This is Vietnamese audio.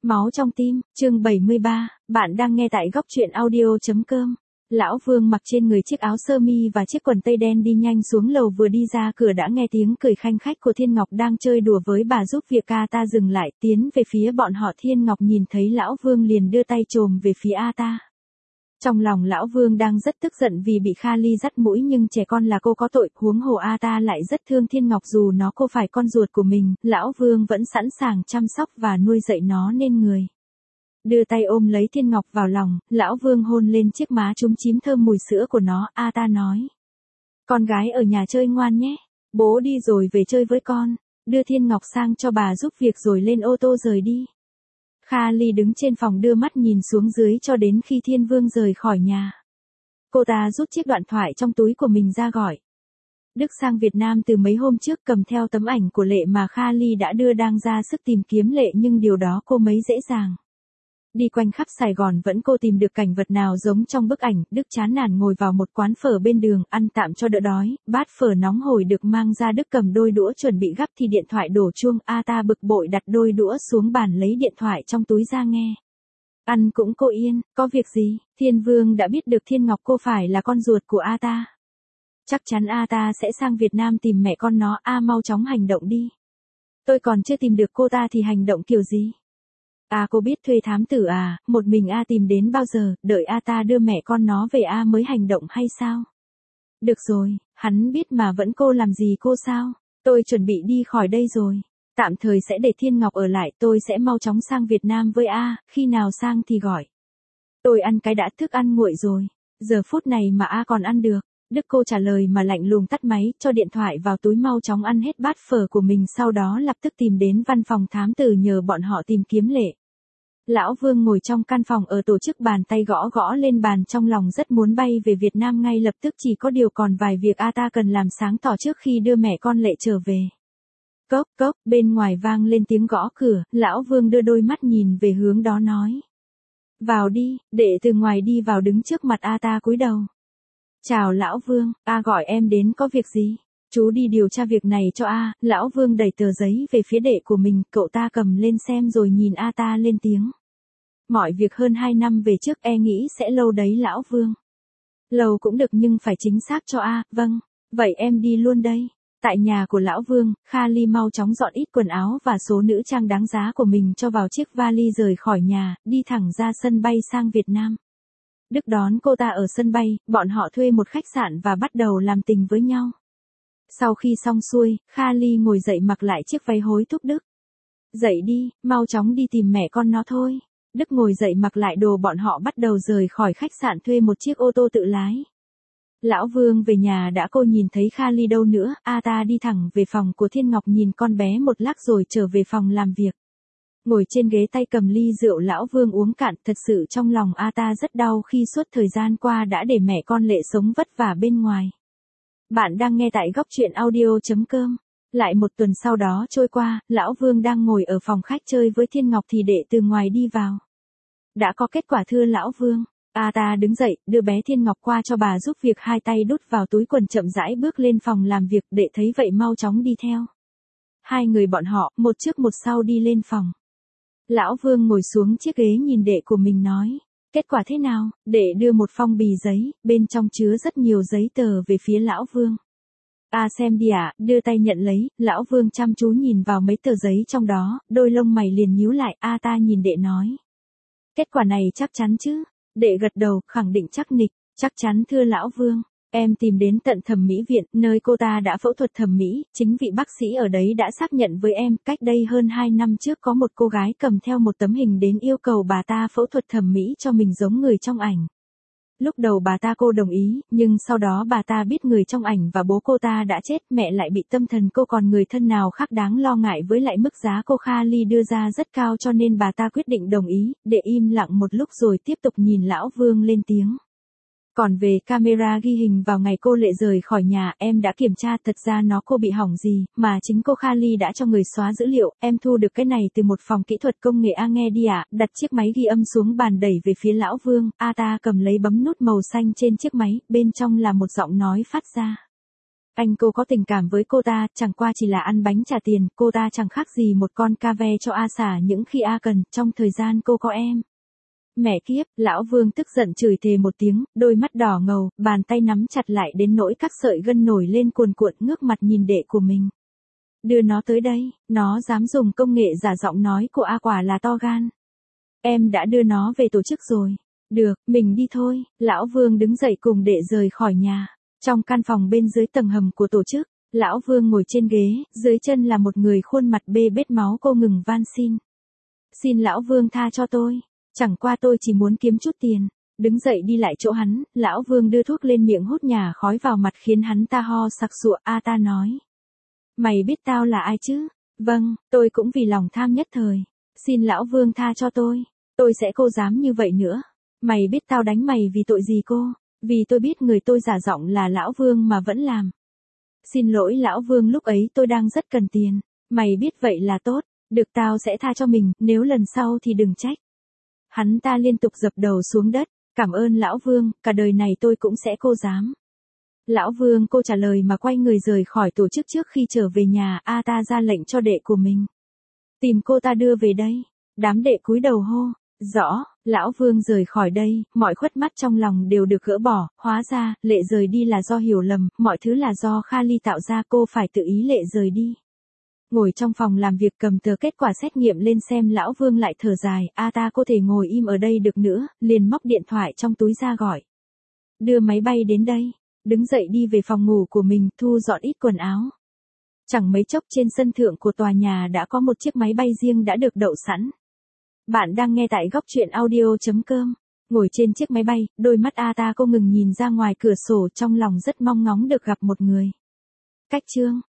Máu trong tim, chương 73, bạn đang nghe tại góc truyện audio.com. Lão Vương mặc trên người chiếc áo sơ mi và chiếc quần tây đen đi nhanh xuống lầu, vừa đi ra cửa đã nghe tiếng cười khanh khách của Thiên Ngọc đang chơi đùa với bà giúp việc. Ta dừng lại, tiến về phía bọn họ. Thiên Ngọc nhìn thấy Lão Vương liền đưa tay chồm về phía ta. Trong lòng Lão Vương đang rất tức giận vì bị Kha-ly dắt mũi, nhưng trẻ con là cô có tội, huống hồ ta lại rất thương Thiên Ngọc, dù nó cô phải con ruột của mình, Lão Vương vẫn sẵn sàng chăm sóc và nuôi dạy nó nên người. Đưa tay ôm lấy Thiên Ngọc vào lòng, Lão Vương hôn lên chiếc má chúm chím thơm mùi sữa của nó. Ta nói, con gái ở nhà chơi ngoan nhé, bố đi rồi về chơi với con. Đưa Thiên Ngọc sang cho bà giúp việc rồi lên ô tô rời đi. Kha-ly đứng trên phòng đưa mắt nhìn xuống dưới cho đến khi Thiên Vương rời khỏi nhà. Cô ta rút chiếc điện thoại trong túi của mình ra gọi. Đức sang Việt Nam từ mấy hôm trước, cầm theo tấm ảnh của Lệ mà Kha-ly đã đưa, đang ra sức tìm kiếm Lệ, nhưng điều đó cô mấy dễ dàng. Đi quanh khắp Sài Gòn vẫn cô tìm được cảnh vật nào giống trong bức ảnh. Đức chán nản ngồi vào một quán phở bên đường, ăn tạm cho đỡ đói. Bát phở nóng hổi được mang ra, Đức cầm đôi đũa chuẩn bị gắp thì điện thoại đổ chuông. Ta bực bội đặt đôi đũa xuống bàn, lấy điện thoại trong túi ra nghe. Ăn cũng cô yên, có việc gì? Thiên Vương đã biết được Thiên Ngọc cô phải là con ruột của ta. Chắc chắn ta sẽ sang Việt Nam tìm mẹ con nó. Mau chóng hành động đi. Tôi còn chưa tìm được cô ta thì hành động kiểu gì? Cô biết thuê thám tử một mình tìm đến bao giờ, đợi ta đưa mẹ con nó về mới hành động hay sao? Được rồi, hắn biết mà vẫn cô làm gì cô sao? Tôi chuẩn bị đi khỏi đây rồi. Tạm thời sẽ để Thiên Ngọc ở lại, tôi sẽ mau chóng sang Việt Nam với khi nào sang thì gọi. Tôi ăn cái đã, thức ăn nguội rồi. Giờ phút này mà còn ăn được. Đức cô trả lời mà lạnh lùng tắt máy, cho điện thoại vào túi, mau chóng ăn hết bát phở của mình, sau đó lập tức tìm đến văn phòng thám tử nhờ bọn họ tìm kiếm Lệ. Lão Vương ngồi trong căn phòng ở tổ chức, bàn tay gõ gõ lên bàn, trong lòng rất muốn bay về Việt Nam ngay lập tức, chỉ có điều còn vài việc ta cần làm sáng tỏ trước khi đưa mẹ con Lệ trở về. Cốc cốc, bên ngoài vang lên tiếng gõ cửa, Lão Vương đưa đôi mắt nhìn về hướng đó nói. Vào đi. Đệ từ ngoài đi vào đứng trước mặt ta cúi đầu. Chào Lão Vương, gọi em đến có việc gì? Chú đi điều tra việc này cho Lão Vương đẩy tờ giấy về phía đệ của mình, cậu ta cầm lên xem rồi nhìn ta lên tiếng. Mọi việc hơn 2 năm về trước nghĩ sẽ lâu đấy Lão Vương. Lâu cũng được nhưng phải chính xác cho vâng, vậy em đi luôn đây. Tại nhà của Lão Vương, Kha-ly mau chóng dọn ít quần áo và số nữ trang đáng giá của mình cho vào chiếc vali, rời khỏi nhà, đi thẳng ra sân bay sang Việt Nam. Đức đón cô ta ở sân bay, bọn họ thuê một khách sạn và bắt đầu làm tình với nhau. Sau khi xong xuôi, Kha-ly ngồi dậy mặc lại chiếc váy, hối thúc Đức. Dậy đi, mau chóng đi tìm mẹ con nó thôi. Đức ngồi dậy mặc lại đồ, bọn họ bắt đầu rời khỏi khách sạn, thuê một chiếc ô tô tự lái. Lão Vương về nhà đã cô nhìn thấy Kha-ly đâu nữa, ta đi thẳng về phòng của Thiên Ngọc, nhìn con bé một lát rồi trở về phòng làm việc. Ngồi trên ghế, tay cầm ly rượu, Lão Vương uống cạn, thật sự trong lòng ta rất đau khi suốt thời gian qua đã để mẹ con Lệ sống vất vả bên ngoài. Bạn đang nghe tại góc truyện audio.com. Lại một tuần sau đó trôi qua, Lão Vương đang ngồi ở phòng khách chơi với Thiên Ngọc thì đệ từ ngoài đi vào. Đã có kết quả thưa Lão Vương. Ta đứng dậy, đưa bé Thiên Ngọc qua cho bà giúp việc, hai tay đút vào túi quần chậm rãi bước lên phòng làm việc, đệ thấy vậy mau chóng đi theo. Hai người bọn họ, một trước một sau đi lên phòng. Lão Vương ngồi xuống chiếc ghế nhìn đệ của mình nói. Kết quả thế nào? Đệ đưa một phong bì giấy, bên trong chứa rất nhiều giấy tờ về phía Lão Vương. Xem đi đưa tay nhận lấy, Lão Vương chăm chú nhìn vào mấy tờ giấy trong đó, đôi lông mày liền nhíu lại. Ta nhìn đệ nói. Kết quả này chắc chắn chứ? Đệ gật đầu, khẳng định chắc nịch. Chắc chắn thưa Lão Vương. Em tìm đến tận thẩm mỹ viện, nơi cô ta đã phẫu thuật thẩm mỹ, chính vị bác sĩ ở đấy đã xác nhận với em, cách đây hơn 2 năm trước có một cô gái cầm theo một tấm hình đến yêu cầu bà ta phẫu thuật thẩm mỹ cho mình giống người trong ảnh. Lúc đầu bà ta cô đồng ý, nhưng sau đó bà ta biết người trong ảnh và bố cô ta đã chết, mẹ lại bị tâm thần, cô còn người thân nào khác đáng lo ngại, với lại mức giá cô Kha-ly đưa ra rất cao, cho nên bà ta quyết định đồng ý. Để im lặng một lúc rồi tiếp tục nhìn Lão Vương lên tiếng. Còn về camera ghi hình vào ngày cô Lệ rời khỏi nhà, em đã kiểm tra, thật ra nó cô bị hỏng gì, mà chính cô Kha-ly đã cho người xóa dữ liệu, em thu được cái này từ một phòng kỹ thuật công nghệ. Nghe đi đặt chiếc máy ghi âm xuống bàn, đẩy về phía Lão Vương, ta cầm lấy bấm nút màu xanh trên chiếc máy, bên trong là một giọng nói phát ra. Anh cô có tình cảm với cô ta, chẳng qua chỉ là ăn bánh trả tiền, cô ta chẳng khác gì một con ca ve cho A xả những khi A cần, trong thời gian cô có em. Mẹ kiếp, lão Vương tức giận chửi thề một tiếng, đôi mắt đỏ ngầu, bàn tay nắm chặt lại đến nỗi các sợi gân nổi lên cuồn cuộn, ngước mặt nhìn đệ của mình. Đưa nó tới đây, nó dám dùng công nghệ giả giọng nói của A quả là to gan. Em đã đưa nó về tổ chức rồi. Được, mình đi thôi. Lão Vương đứng dậy cùng đệ rời khỏi nhà. Trong căn phòng bên dưới tầng hầm của tổ chức, lão Vương ngồi trên ghế, dưới chân là một người khuôn mặt bê bết máu, cô ngừng van xin. Xin lão Vương tha cho tôi. Chẳng qua tôi chỉ muốn kiếm chút tiền. Đứng dậy đi lại chỗ hắn, lão Vương đưa thuốc lên miệng hút nhả khói vào mặt khiến hắn ta ho sặc sụa. A ta nói. Mày biết tao là ai chứ? Vâng, tôi cũng vì lòng tham nhất thời. Xin lão Vương tha cho tôi. Tôi sẽ cô dám như vậy nữa. Mày biết tao đánh mày vì tội gì cô? Vì tôi biết người tôi giả giọng là lão Vương mà vẫn làm. Xin lỗi lão Vương, lúc ấy tôi đang rất cần tiền. Mày biết vậy là tốt. Được, tao sẽ tha cho mình, nếu lần sau thì đừng trách. Hắn ta liên tục dập đầu xuống đất. Cảm ơn lão Vương, cả đời này tôi cũng sẽ cô dám. Lão Vương cô trả lời mà quay người rời khỏi tổ chức. Trước khi trở về nhà, A ta ra lệnh cho đệ của mình. Tìm cô ta đưa về đây. Đám đệ cúi đầu hô. Rõ, lão Vương rời khỏi đây, mọi khuất mắt trong lòng đều được gỡ bỏ, hóa ra, lệ rời đi là do hiểu lầm, mọi thứ là do Kali tạo ra, cô phải tự ý lệ rời đi. Ngồi trong phòng làm việc cầm tờ kết quả xét nghiệm lên xem, lão Vương lại thở dài, A ta có thể ngồi im ở đây được nữa, liền móc điện thoại trong túi ra gọi. Đưa máy bay đến đây, đứng dậy đi về phòng ngủ của mình, thu dọn ít quần áo. Chẳng mấy chốc trên sân thượng của tòa nhà đã có một chiếc máy bay riêng đã được đậu sẵn. Bạn đang nghe tại góc truyện audio.com. Ngồi trên chiếc máy bay, đôi mắt A ta cô ngừng nhìn ra ngoài cửa sổ, trong lòng rất mong ngóng được gặp một người. Cách chương